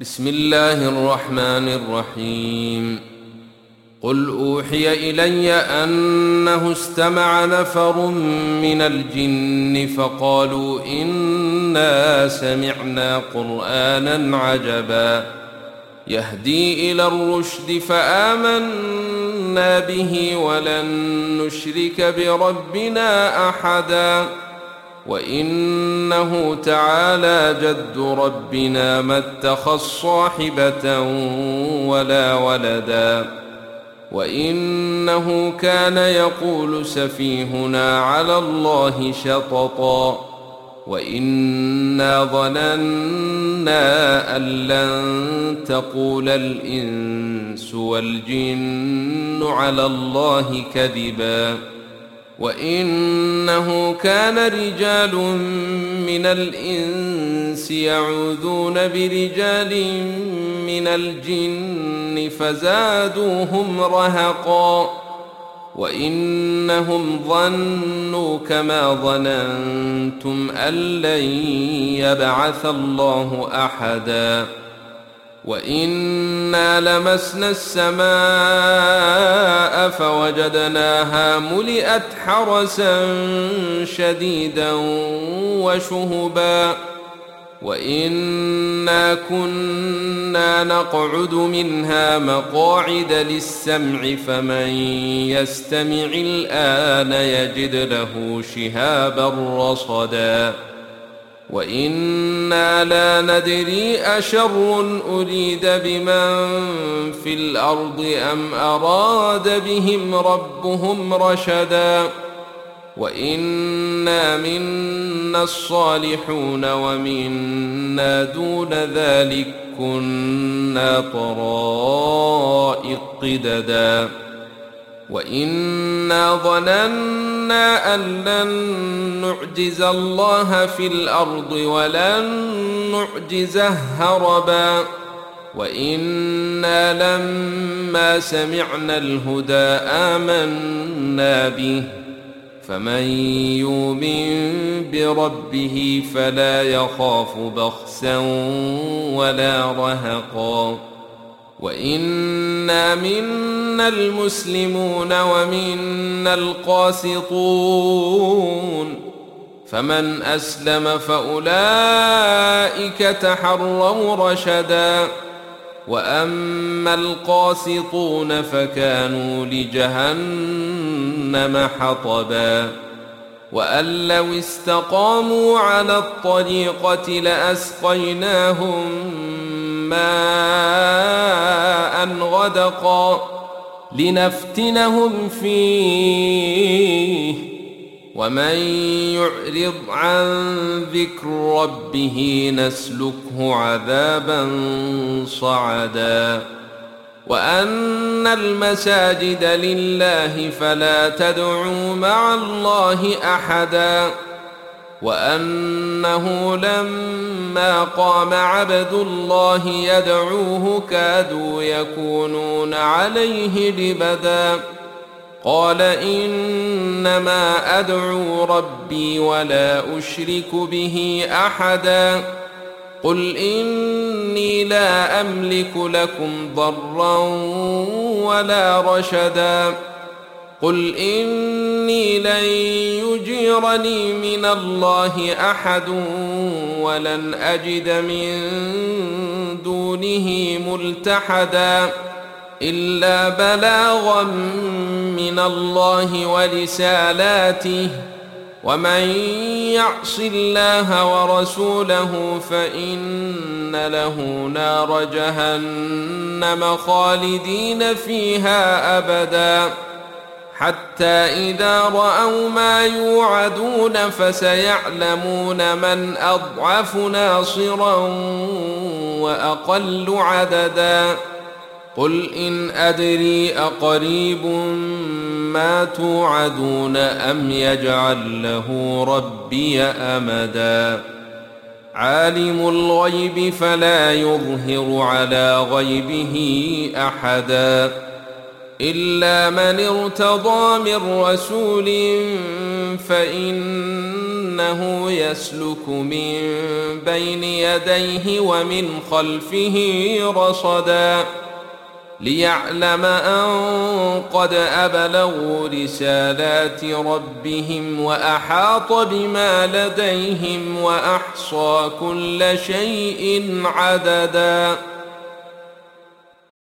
بسم الله الرحمن الرحيم. قل أوحي إلي أنه استمع نفر من الجن فقالوا إنا سمعنا قرآنا عجبا يهدي إلى الرشد فآمنا به ولن نشرك بربنا أحدا وإنه تعالى جد ربنا ما اتخذ صاحبة ولا ولدا وإنه كان يقول سفيهنا على الله شططا وإنا ظننا أن لن تقول الإنس والجن على الله كذبا وإنه كان رجال من الإنس يعوذون برجال من الجن فزادوهم رهقا وإنهم ظنوا كما ظننتم أن لن يبعث الله أحدا وإنا لمسنا السماء فوجدناها ملئت حرسا شديدا وشهبا وإنا كنا نقعد منها مقاعد للسمع فمن يستمع الآن يجد له شهابا رصدا وإنا لا ندري أشر أريد بمن في الأرض أم أراد بهم ربهم رشدا وإنا منا الصالحون ومنا دون ذلك كنا طرائق قددا وإنا ظننا أن لن نعجز الله في الأرض ولن نعجزه هربا وإنا لما سمعنا الهدى آمنا به فمن يؤمن بربه فلا يخاف بخسا ولا رهقا وإنا منا المسلمون ومنا القاسطون فمن أسلم فأولئك تحروا رشدا وأما القاسطون فكانوا لجهنم حطبا وأن لو استقاموا على الطريقة لأسقيناهم ماء غدقا لنفتنهم فيه ومن يعرض عن ذكر ربه نسلكه عذابا صعدا وأن المساجد لله فلا تدعوا مع الله أحدا وأنه لما قام عبد الله يدعوه كادوا يكونون عليه لبدا قال إنما أدعو ربي ولا أشرك به أحدا قل إني لا أملك لكم ضرا ولا رشدا قل إني لن يجيرني من الله أحد ولن أجد من دونه ملتحدا إلا بلاغا من الله ورسالاته ومن يعص الله ورسوله فإن له نار جهنم خالدين فيها أبدا حتى إذا رأوا ما يوعدون فسيعلمون من أضعف ناصرا وأقل عددا قل إن أدري أقريب ما توعدون أم يجعل له ربي أمدا عالم الغيب فلا يظهر على غيبه أحدا إلا من ارتضى من رسول فإنه يسلك من بين يديه ومن خلفه رصدا ليعلم أن قد أبلغوا رسالات ربهم وأحاط بما لديهم وأحصى كل شيء عددا.